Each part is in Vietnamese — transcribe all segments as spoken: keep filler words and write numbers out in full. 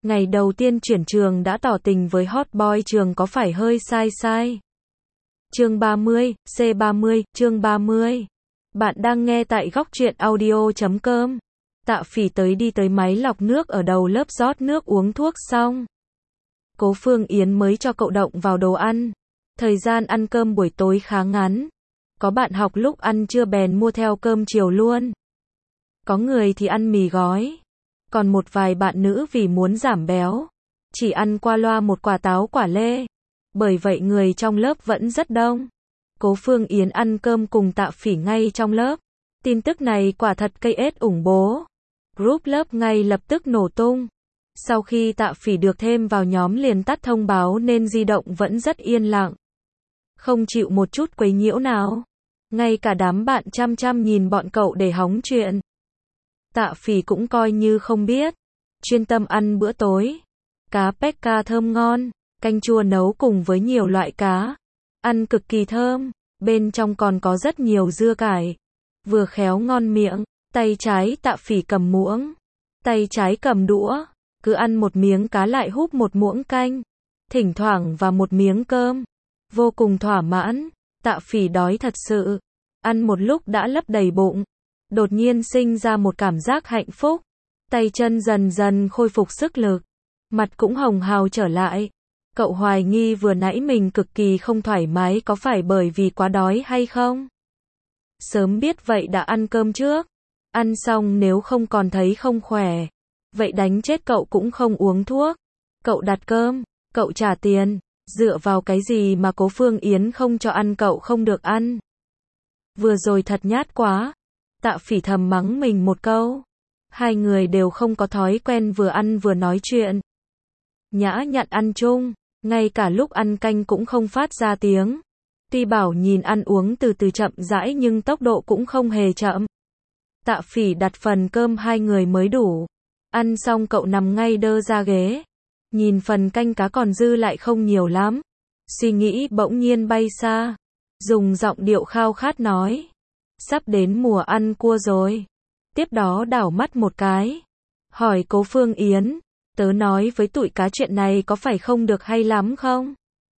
Ngày đầu tiên chuyển trường đã tỏ tình với hot boy trường có phải hơi sai sai? Chương ba mươi, C ba mươi, chương ba mươi. Bạn đang nghe tại góc truyện audio chấm com. Tạ Phỉ tới đi tới máy lọc nước ở đầu lớp rót nước uống thuốc xong. Cố Phương Yến mới cho cậu động vào đồ ăn. Thời gian ăn cơm buổi tối khá ngắn. Có bạn học lúc ăn trưa bèn mua theo cơm chiều luôn. Có người thì ăn mì gói. Còn một vài bạn nữ vì muốn giảm béo, chỉ ăn qua loa một quả táo quả lê. Bởi vậy người trong lớp vẫn rất đông. Cố Phương Yến ăn cơm cùng Tạ Phỉ ngay trong lớp. Tin tức này quả thật cây ết ủng bố. Group lớp ngay lập tức nổ tung. Sau khi Tạ Phỉ được thêm vào nhóm liền tắt thông báo nên di động vẫn rất yên lặng. Không chịu một chút quấy nhiễu nào. Ngay cả đám bạn chăm chăm nhìn bọn cậu để hóng chuyện. Tạ Phỉ cũng coi như không biết. Chuyên tâm ăn bữa tối. Cá Pecca thơm ngon. Canh chua nấu cùng với nhiều loại cá. Ăn cực kỳ thơm. Bên trong còn có rất nhiều dưa cải. Vừa khéo ngon miệng. Tay trái Tạ Phỉ cầm muỗng. Tay trái cầm đũa. Cứ ăn một miếng cá lại húp một muỗng canh. Thỉnh thoảng và một miếng cơm. Vô cùng thỏa mãn. Tạ Phỉ đói thật sự. Ăn một lúc đã lấp đầy bụng. Đột nhiên sinh ra một cảm giác hạnh phúc. Tay chân dần dần khôi phục sức lực. Mặt cũng hồng hào trở lại. Cậu hoài nghi vừa nãy mình cực kỳ không thoải mái có phải bởi vì quá đói hay không? Sớm biết vậy đã ăn cơm trước. Ăn xong nếu không còn thấy không khỏe. Vậy đánh chết cậu cũng không uống thuốc. Cậu đặt cơm, cậu trả tiền. Dựa vào cái gì mà Cố Phương Yến không cho ăn cậu không được ăn? Vừa rồi thật nhát quá. Tạ Phỉ thầm mắng mình một câu. Hai người đều không có thói quen vừa ăn vừa nói chuyện. Nhã nhặn ăn chung, ngay cả lúc ăn canh cũng không phát ra tiếng. Tuy bảo nhìn ăn uống từ từ chậm rãi nhưng tốc độ cũng không hề chậm. Tạ Phỉ đặt phần cơm hai người mới đủ. Ăn xong cậu nằm ngay đơ ra ghế. Nhìn phần canh cá còn dư lại không nhiều lắm. Suy nghĩ bỗng nhiên bay xa. Dùng giọng điệu khao khát nói. Sắp đến mùa ăn cua rồi. Tiếp đó đảo mắt một cái. Hỏi Cố Phương Yến. Tớ nói với tụi cá chuyện này có phải không được hay lắm không?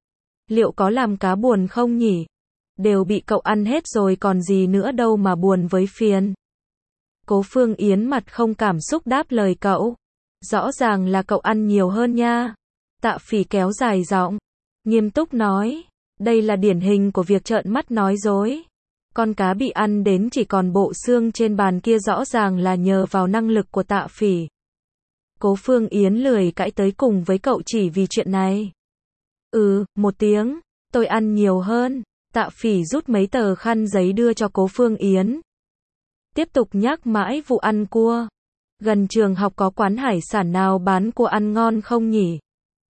Liệu có làm cá buồn không nhỉ? Đều bị cậu ăn hết rồi còn gì nữa đâu mà buồn với phiền. Cố Phương Yến mặt không cảm xúc đáp lời cậu. Rõ ràng là cậu ăn nhiều hơn nha. Tạ Phỉ kéo dài giọng. Nghiêm túc nói. Đây là điển hình của việc trợn mắt nói dối. Con cá bị ăn đến chỉ còn bộ xương trên bàn kia rõ ràng là nhờ vào năng lực của Tạ Phỉ. Cố Phương Yến lười cãi tới cùng với cậu chỉ vì chuyện này. Ừ, một tiếng, tôi ăn nhiều hơn. Tạ Phỉ rút mấy tờ khăn giấy đưa cho Cố Phương Yến. Tiếp tục nhắc mãi vụ ăn cua. Gần trường học có quán hải sản nào bán cua ăn ngon không nhỉ?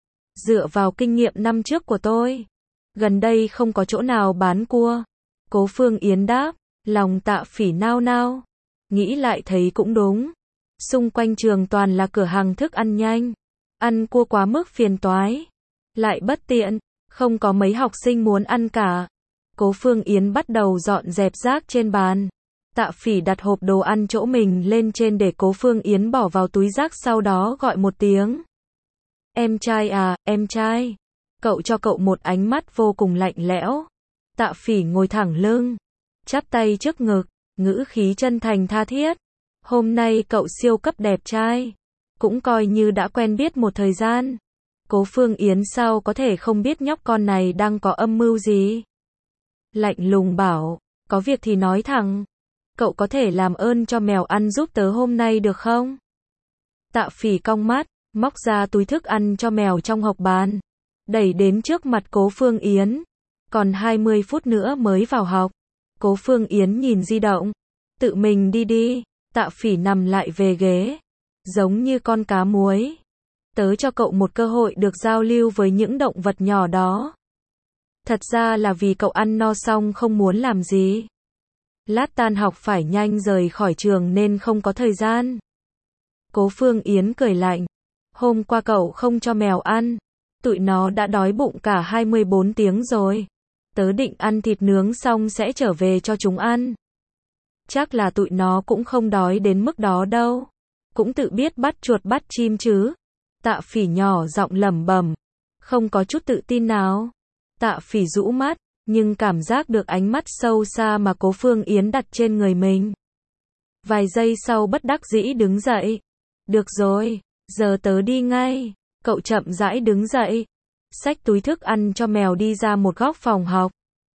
Dựa vào kinh nghiệm năm trước của tôi, gần đây không có chỗ nào bán cua. Cố Phương Yến đáp, lòng Tạ Phỉ nao nao. Nghĩ lại thấy cũng đúng. Xung quanh trường toàn là cửa hàng thức ăn nhanh. Ăn cua quá mức phiền toái. Lại bất tiện, không có mấy học sinh muốn ăn cả. Cố Phương Yến bắt đầu dọn dẹp rác trên bàn. Tạ Phỉ đặt hộp đồ ăn chỗ mình lên trên để Cố Phương Yến bỏ vào túi rác sau đó gọi một tiếng. Em trai à, em trai. Cậu cho cậu một ánh mắt vô cùng lạnh lẽo. Tạ Phỉ ngồi thẳng lưng, chắp tay trước ngực, ngữ khí chân thành tha thiết. Hôm nay cậu siêu cấp đẹp trai. Cũng coi như đã quen biết một thời gian. Cố Phương Yến sao có thể không biết nhóc con này đang có âm mưu gì. Lạnh lùng bảo, có việc thì nói thẳng. Cậu có thể làm ơn cho mèo ăn giúp tớ hôm nay được không? Tạ Phỉ cong mắt, móc ra túi thức ăn cho mèo trong hộc bàn. Đẩy đến trước mặt Cố Phương Yến. Còn hai mươi phút nữa mới vào học. Cố Phương Yến nhìn di động. Tự mình đi đi. Tạ Phỉ nằm lại về ghế. Giống như con cá muối. Tớ cho cậu một cơ hội được giao lưu với những động vật nhỏ đó. Thật ra là vì cậu ăn no xong không muốn làm gì. Lát tan học phải nhanh rời khỏi trường nên không có thời gian. Cố Phương Yến cười lạnh. Hôm qua cậu không cho mèo ăn. Tụi nó đã đói bụng cả hai mươi bốn tiếng rồi. Tớ định ăn thịt nướng xong sẽ trở về cho chúng ăn. Chắc là tụi nó cũng không đói đến mức đó đâu. Cũng tự biết bắt chuột bắt chim chứ. Tạ Phỉ nhỏ giọng lẩm bẩm, không có chút tự tin nào. Tạ Phỉ rũ mắt, nhưng cảm giác được ánh mắt sâu xa mà Cố Phương Yến đặt trên người mình. Vài giây sau bất đắc dĩ đứng dậy. Được rồi, giờ tớ đi ngay. Cậu chậm rãi đứng dậy, xách túi thức ăn cho mèo đi ra một góc phòng học.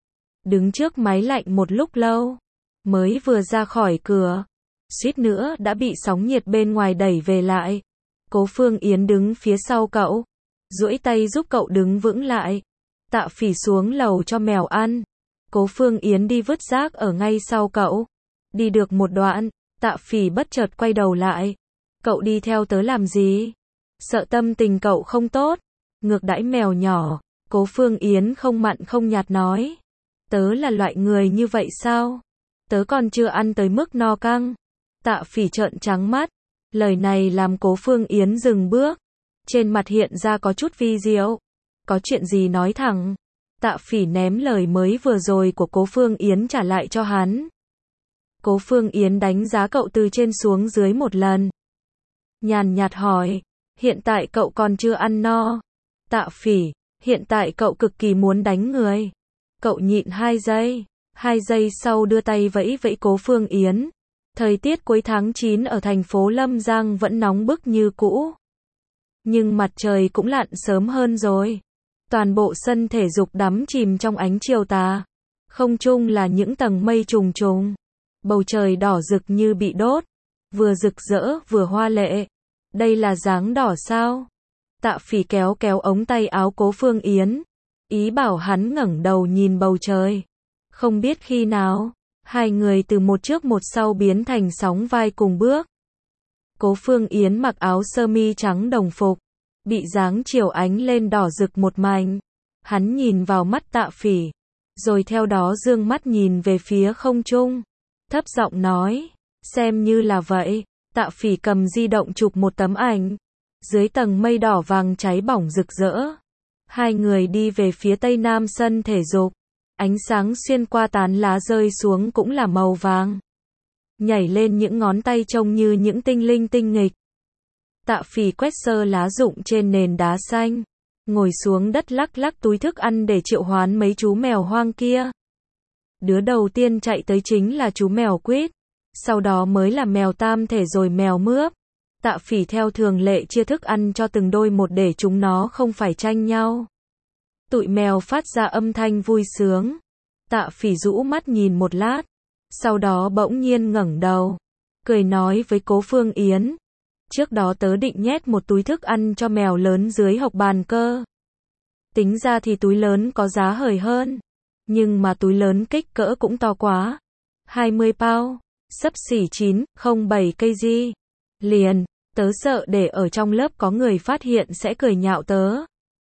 Đứng trước máy lạnh một lúc lâu, mới vừa ra khỏi cửa, suýt nữa đã bị sóng nhiệt bên ngoài đẩy về lại. Cố Phương Yến đứng phía sau cậu, duỗi tay giúp cậu đứng vững lại. Tạ Phỉ xuống lầu cho mèo ăn. Cố Phương Yến đi vứt rác ở ngay sau cậu. Đi được một đoạn, Tạ Phỉ bất chợt quay đầu lại. Cậu đi theo tớ làm gì? Sợ tâm tình cậu không tốt. Ngược đãi mèo nhỏ, Cố Phương Yến không mặn không nhạt nói. Tớ là loại người như vậy sao? Tớ còn chưa ăn tới mức no căng. Tạ Phỉ trợn trắng mắt. Lời này làm Cố Phương Yến dừng bước. Trên mặt hiện ra có chút vi diệu. Có chuyện gì nói thẳng. Tạ Phỉ ném lời mới vừa rồi của Cố Phương Yến trả lại cho hắn. Cố Phương Yến đánh giá cậu từ trên xuống dưới một lần. Nhàn nhạt hỏi, hiện tại cậu còn chưa ăn no. Tạ Phỉ, hiện tại cậu cực kỳ muốn đánh người. Cậu nhịn hai giây, hai giây sau đưa tay vẫy vẫy Cố Phương Yến. Thời tiết cuối tháng chín ở thành phố Lâm Giang vẫn nóng bức như cũ. Nhưng mặt trời cũng lặn sớm hơn rồi. Toàn bộ sân thể dục đắm chìm trong ánh chiều tà. Không trung là những tầng mây trùng trùng. Bầu trời đỏ rực như bị đốt. Vừa rực rỡ vừa hoa lệ. Đây là dáng đỏ sao? Tạ Phỉ kéo kéo ống tay áo Cố Phương Yến. Ý bảo hắn ngẩng đầu nhìn bầu trời. Không biết khi nào, hai người từ một trước một sau biến thành sóng vai cùng bước. Cố Phương Yến mặc áo sơ mi trắng đồng phục. Bị dáng chiều ánh lên đỏ rực một mảnh. Hắn nhìn vào mắt Tạ Phỉ. Rồi theo đó dương mắt nhìn về phía không trung. Thấp giọng nói. Xem như là vậy. Tạ Phỉ cầm di động chụp một tấm ảnh. Dưới tầng mây đỏ vàng cháy bỏng rực rỡ. Hai người đi về phía tây nam sân thể dục. Ánh sáng xuyên qua tán lá rơi xuống cũng là màu vàng. Nhảy lên những ngón tay trông như những tinh linh tinh nghịch. Tạ Phỉ quét sơ lá rụng trên nền đá xanh. Ngồi xuống đất lắc lắc túi thức ăn để triệu hoán mấy chú mèo hoang kia. Đứa đầu tiên chạy tới chính là chú mèo quýt. Sau đó mới là mèo tam thể rồi mèo mướp. Tạ Phỉ theo thường lệ chia thức ăn cho từng đôi một để chúng nó không phải tranh nhau. Tụi mèo phát ra âm thanh vui sướng. Tạ Phỉ rũ mắt nhìn một lát. Sau đó bỗng nhiên ngẩng đầu. Cười nói với Cố Phương Yến. Trước đó tớ định nhét một túi thức ăn cho mèo lớn dưới hộc bàn cơ. Tính ra thì túi lớn có giá hời hơn. Nhưng mà túi lớn kích cỡ cũng to quá. hai mươi pound, xấp xỉ chín phẩy bảy ki lô gam. Liền, tớ sợ để ở trong lớp có người phát hiện sẽ cười nhạo tớ.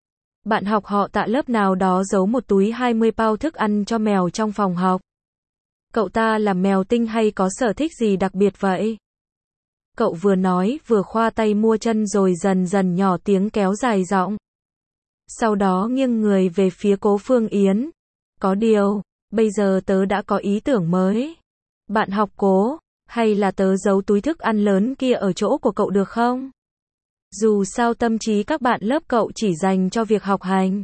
Bạn học họ Tạ lớp nào đó giấu một túi hai mươi pound thức ăn cho mèo trong phòng học. Cậu ta là mèo tinh hay có sở thích gì đặc biệt vậy? Cậu vừa nói vừa khoa tay mua chân rồi dần dần nhỏ tiếng kéo dài giọng. Sau đó nghiêng người về phía Cố Phương Yến. Có điều, bây giờ tớ đã có ý tưởng mới. Bạn học Cố, hay là tớ giấu túi thức ăn lớn kia ở chỗ của cậu được không? Dù sao tâm trí các bạn lớp cậu chỉ dành cho việc học hành.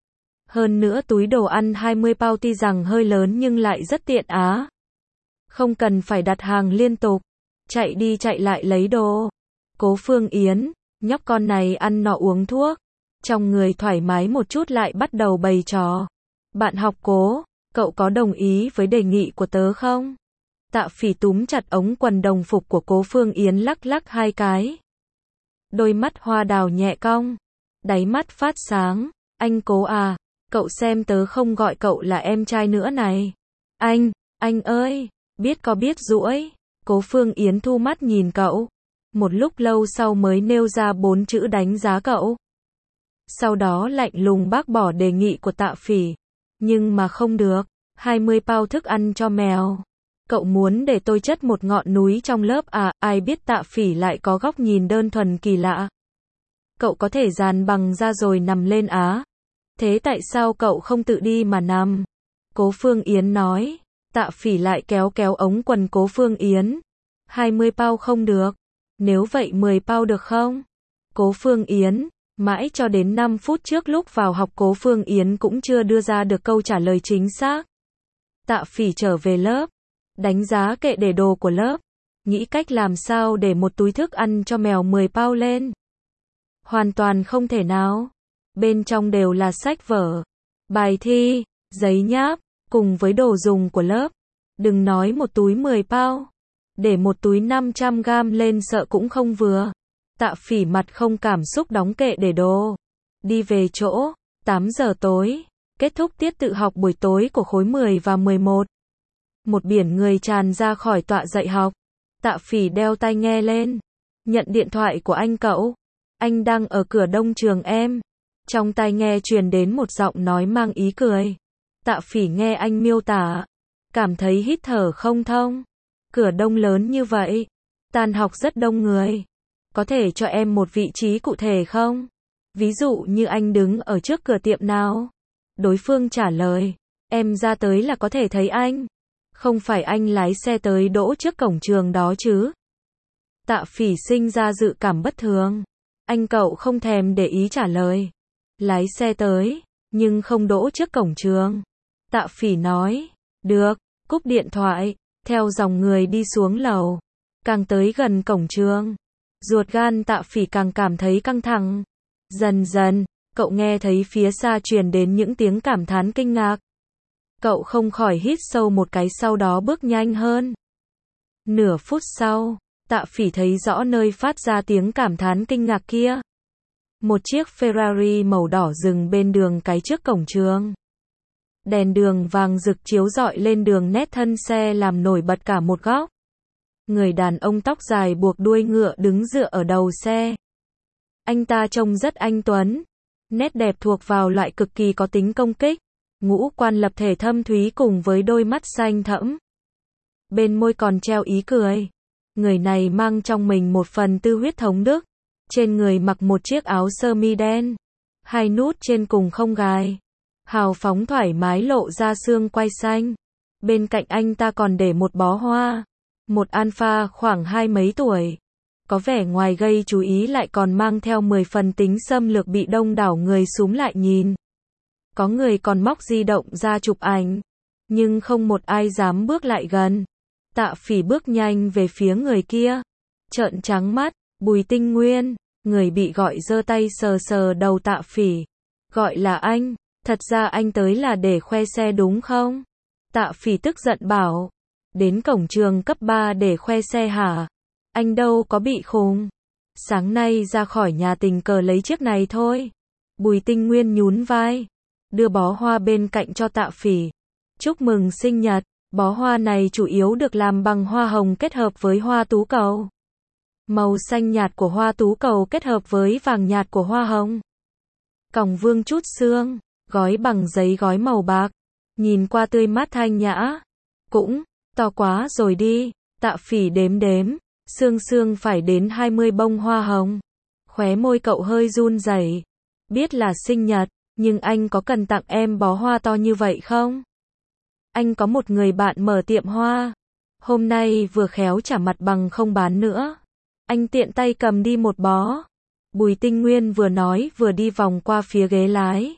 Hơn nữa túi đồ ăn hai mươi pound tuy rằng hơi lớn nhưng lại rất tiện á. Không cần phải đặt hàng liên tục. Chạy đi chạy lại lấy đồ. Cố Phương Yến, nhóc con này ăn nọ uống thuốc. Trong người thoải mái một chút lại bắt đầu bày trò. Bạn học Cố, cậu có đồng ý với đề nghị của tớ không? Tạ Phỉ túm chặt ống quần đồng phục của Cố Phương Yến lắc lắc hai cái. Đôi mắt hoa đào nhẹ cong. Đáy mắt phát sáng. Anh Cố à, cậu xem tớ không gọi cậu là em trai nữa này. Anh, anh ơi, biết có biết rũi. Cố Phương Yến thu mắt nhìn cậu. Một lúc lâu sau mới nêu ra bốn chữ đánh giá cậu. Sau đó lạnh lùng bác bỏ đề nghị của Tạ Phỉ. Nhưng mà không được. hai mươi pound thức ăn cho mèo. Cậu muốn để tôi chất một ngọn núi trong lớp à? Ai biết Tạ Phỉ lại có góc nhìn đơn thuần kỳ lạ. Cậu có thể dàn bằng ra rồi nằm lên á. Thế tại sao cậu không tự đi mà nằm? Cố Phương Yến nói. Tạ Phỉ lại kéo kéo ống quần Cố Phương Yến. hai mươi pound không được. Nếu vậy mười pound được không? Cố Phương Yến, mãi cho đến năm phút trước lúc vào học Cố Phương Yến cũng chưa đưa ra được câu trả lời chính xác. Tạ Phỉ trở về lớp, đánh giá kệ để đồ của lớp, nghĩ cách làm sao để một túi thức ăn cho mèo mười pound lên. Hoàn toàn không thể nào. Bên trong đều là sách vở, bài thi, giấy nháp, cùng với đồ dùng của lớp. Đừng nói một túi mười pound, để một túi năm trăm gam lên sợ cũng không vừa. Tạ Phỉ mặt không cảm xúc đóng kệ để đồ. Đi về chỗ, tám giờ tối, kết thúc tiết tự học buổi tối của khối mười và mười một. Một biển người tràn ra khỏi tọa dạy học. Tạ Phỉ đeo tai nghe lên, nhận điện thoại của anh cậu. Anh đang ở cửa đông trường em. Trong tai nghe truyền đến một giọng nói mang ý cười. Tạ Phỉ nghe anh miêu tả, cảm thấy hít thở không thông. Cửa đông lớn như vậy, tan học rất đông người. Có thể cho em một vị trí cụ thể không? Ví dụ như anh đứng ở trước cửa tiệm nào? Đối phương trả lời, em ra tới là có thể thấy anh. Không phải anh lái xe tới đỗ trước cổng trường đó chứ? Tạ Phỉ sinh ra dự cảm bất thường. Anh cậu không thèm để ý trả lời. Lái xe tới, nhưng không đỗ trước cổng trường. Tạ Phỉ nói, được, cúp điện thoại, theo dòng người đi xuống lầu. Càng tới gần cổng trường, ruột gan Tạ Phỉ càng cảm thấy căng thẳng. Dần dần, cậu nghe thấy phía xa truyền đến những tiếng cảm thán kinh ngạc. Cậu không khỏi hít sâu một cái sau đó bước nhanh hơn. Nửa phút sau, Tạ Phỉ thấy rõ nơi phát ra tiếng cảm thán kinh ngạc kia. Một chiếc Ferrari màu đỏ dừng bên đường cái trước cổng trường. Đèn đường vàng rực chiếu rọi lên đường nét thân xe làm nổi bật cả một góc. Người đàn ông tóc dài buộc đuôi ngựa đứng dựa ở đầu xe. Anh ta trông rất anh tuấn. Nét đẹp thuộc vào loại cực kỳ có tính công kích. Ngũ quan lập thể thâm thúy cùng với đôi mắt xanh thẫm. Bên môi còn treo ý cười. Người này mang trong mình một phần tư huyết thống Đức. Trên người mặc một chiếc áo sơ mi đen. Hai nút trên cùng không gài. Hào phóng thoải mái lộ ra xương quai xanh. Bên cạnh anh ta còn để một bó hoa. Một alpha khoảng hai mấy tuổi. Có vẻ ngoài gây chú ý lại còn mang theo mười phần tính xâm lược bị đông đảo người xúm lại nhìn. Có người còn móc di động ra chụp ảnh. Nhưng không một ai dám bước lại gần. Tạ Phỉ bước nhanh về phía người kia. Trợn trắng mắt, Bùi Tinh Nguyên. Người bị gọi giơ tay sờ sờ đầu Tạ Phỉ. Gọi là anh. Thật ra anh tới là để khoe xe đúng không? Tạ Phỉ tức giận bảo. Đến cổng trường cấp ba để khoe xe hả? Anh đâu có bị khùng. Sáng nay ra khỏi nhà tình cờ lấy chiếc này thôi. Bùi Tinh Nguyên nhún vai. Đưa bó hoa bên cạnh cho Tạ Phỉ. Chúc mừng sinh nhật. Bó hoa này chủ yếu được làm bằng hoa hồng kết hợp với hoa tú cầu. Màu xanh nhạt của hoa tú cầu kết hợp với vàng nhạt của hoa hồng. Còng vương chút xương. Gói bằng giấy gói màu bạc. Nhìn qua tươi mát thanh nhã. Cũng to quá rồi đi. Tạ Phỉ đếm đếm. Xương xương phải đến hai mươi bông hoa hồng. Khóe môi cậu hơi run rẩy. Biết là sinh nhật, nhưng anh có cần tặng em bó hoa to như vậy không? Anh có một người bạn mở tiệm hoa. Hôm nay vừa khéo trả mặt bằng không bán nữa. Anh tiện tay cầm đi một bó. Bùi Tinh Nguyên vừa nói vừa đi vòng qua phía ghế lái.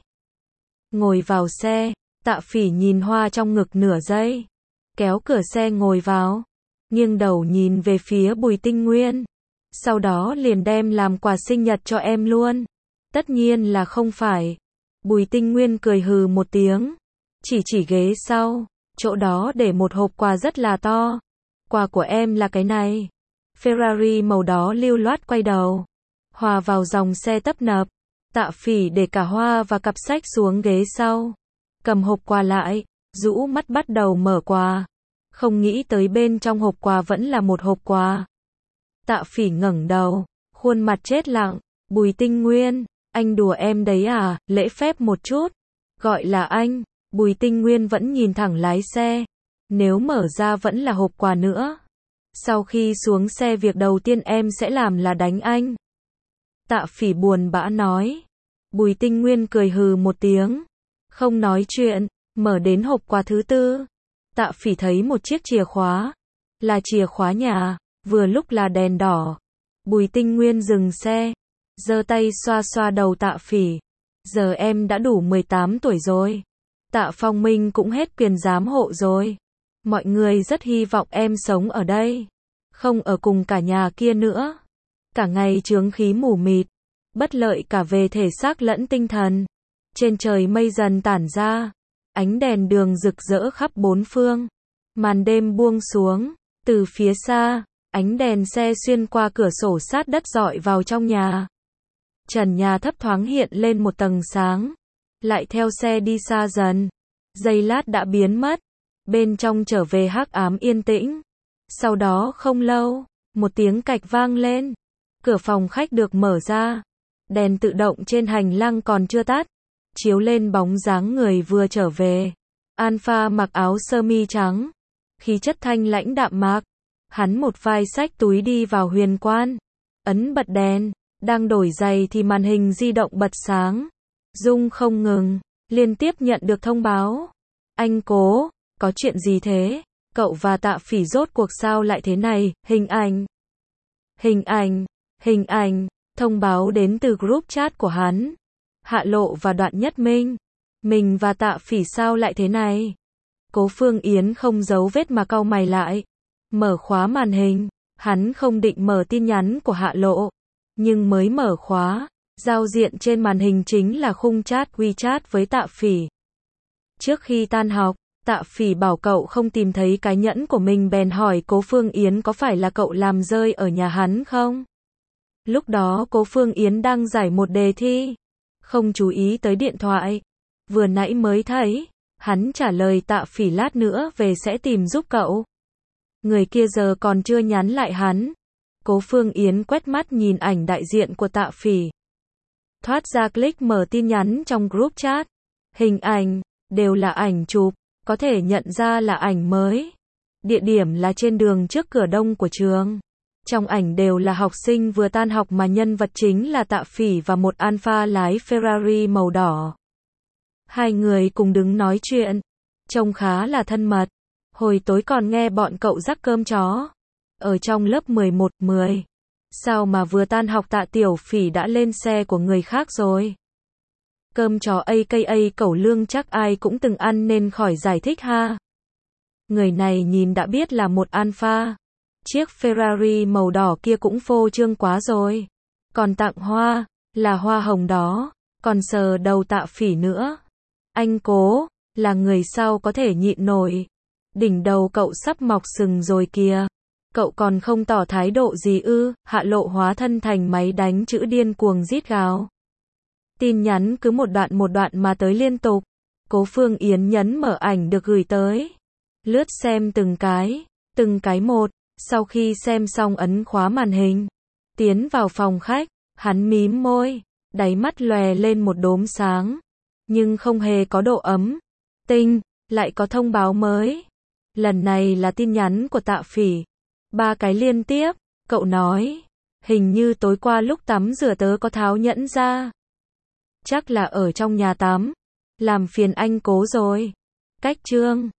Ngồi vào xe, Tạ Phỉ nhìn hoa trong ngực nửa giây. Kéo cửa xe ngồi vào. Nghiêng đầu nhìn về phía Bùi Tinh Nguyên. Sau đó liền đem làm quà sinh nhật cho em luôn. Tất nhiên là không phải. Bùi Tinh Nguyên cười hừ một tiếng. Chỉ chỉ ghế sau. Chỗ đó để một hộp quà rất là to. Quà của em là cái này. Ferrari màu đó lưu loát quay đầu. Hòa vào dòng xe tấp nập. Tạ Phỉ để cả hoa và cặp sách xuống ghế sau. Cầm hộp quà lại. Rũ mắt bắt đầu mở quà. Không nghĩ tới bên trong hộp quà vẫn là một hộp quà. Tạ Phỉ ngẩng đầu. Khuôn mặt chết lặng. Bùi Tinh Nguyên. Anh đùa em đấy à? Lễ phép một chút. Gọi là anh. Bùi Tinh Nguyên vẫn nhìn thẳng lái xe. Nếu mở ra vẫn là hộp quà nữa. Sau khi xuống xe việc đầu tiên em sẽ làm là đánh anh. Tạ Phỉ buồn bã nói. Bùi Tinh Nguyên cười hừ một tiếng. Không nói chuyện. Mở đến hộp quà thứ tư. Tạ Phỉ thấy một chiếc chìa khóa. Là chìa khóa nhà. Vừa lúc là đèn đỏ. Bùi Tinh Nguyên dừng xe. giơ tay xoa xoa đầu Tạ Phỉ. Giờ em đã đủ mười tám tuổi rồi. Tạ Phong Minh cũng hết quyền giám hộ rồi. Mọi người rất hy vọng em sống ở đây. Không ở cùng cả nhà kia nữa. Cả ngày chướng khí mù mịt. Bất lợi cả về thể xác lẫn tinh thần. Trên trời mây dần tản ra. Ánh đèn đường rực rỡ khắp bốn phương. Màn đêm buông xuống. Từ phía xa, ánh đèn xe xuyên qua cửa sổ sát đất rọi vào trong nhà. Trần nhà thấp thoáng hiện lên một tầng sáng. Lại theo xe đi xa dần. Giây lát đã biến mất. Bên trong trở về hắc ám yên tĩnh. Sau đó không lâu, một tiếng cạch vang lên. Cửa phòng khách được mở ra. Đèn tự động trên hành lang còn chưa tắt. Chiếu lên bóng dáng người vừa trở về. Alpha mặc áo sơ mi trắng. Khí chất thanh lãnh đạm mạc. Hắn một vai xách túi đi vào huyền quan. Ấn bật đèn. Đang đổi giày thì màn hình di động bật sáng. Rung không ngừng. Liên tiếp nhận được thông báo. Anh Cố, có chuyện gì thế? Cậu và Tạ Phỉ rốt cuộc sao lại thế này? Hình ảnh. Hình ảnh. Hình ảnh. Thông báo đến từ group chat của hắn. Hạ Lộ và Đoạn Nhất Minh. Mình và Tạ Phỉ sao lại thế này? Cố Phương Yến không giấu vết mà cau mày lại. Mở khóa màn hình. Hắn không định mở tin nhắn của Hạ Lộ. Nhưng mới mở khóa. Giao diện trên màn hình chính là khung chat WeChat với Tạ Phỉ. Trước khi tan học, Tạ Phỉ bảo cậu không tìm thấy cái nhẫn của mình bèn hỏi Cố Phương Yến có phải là cậu làm rơi ở nhà hắn không? Lúc đó Cố Phương Yến đang giải một đề thi. Không chú ý tới điện thoại. Vừa nãy mới thấy. Hắn trả lời Tạ Phỉ lát nữa về sẽ tìm giúp cậu. Người kia giờ còn chưa nhắn lại hắn. Cố Phương Yến quét mắt nhìn ảnh đại diện của Tạ Phỉ. Thoát ra click mở tin nhắn trong group chat. Hình ảnh, đều là ảnh chụp, có thể nhận ra là ảnh mới. Địa điểm là trên đường trước cửa đông của trường. Trong ảnh đều là học sinh vừa tan học mà nhân vật chính là Tạ Phỉ và một Alpha lái Ferrari màu đỏ. Hai người cùng đứng nói chuyện. Trông khá là thân mật. Hồi tối còn nghe bọn cậu rắc cơm chó. Ở trong lớp mười một, mười. Sao mà vừa tan học Tạ Tiểu Phỉ đã lên xe của người khác rồi? Cơm chó a ca a cẩu lương chắc ai cũng từng ăn nên khỏi giải thích ha. Người này nhìn đã biết là một Alpha. Chiếc Ferrari màu đỏ kia cũng phô trương quá rồi. Còn tặng hoa, là hoa hồng đó. Còn sờ đầu Tạ Phỉ nữa. Anh Cố, là người sau có thể nhịn nổi. Đỉnh đầu cậu sắp mọc sừng rồi kìa. Cậu còn không tỏ thái độ gì ư? Hạ Lộ hóa thân thành máy đánh chữ điên cuồng rít gào. Tin nhắn cứ một đoạn một đoạn mà tới liên tục. Cố Phương Yến nhấn mở ảnh được gửi tới. Lướt xem từng cái, từng cái một. Sau khi xem xong ấn khóa màn hình. Tiến vào phòng khách, hắn mím môi. Đáy mắt lòe lên một đốm sáng. Nhưng không hề có độ ấm. Tinh, lại có thông báo mới. Lần này là tin nhắn của Tạ Phỉ. Ba cái liên tiếp, cậu nói. Hình như tối qua lúc tắm rửa tớ có tháo nhẫn ra. Chắc là ở trong nhà tắm. Làm phiền anh Cố rồi. Cách chương.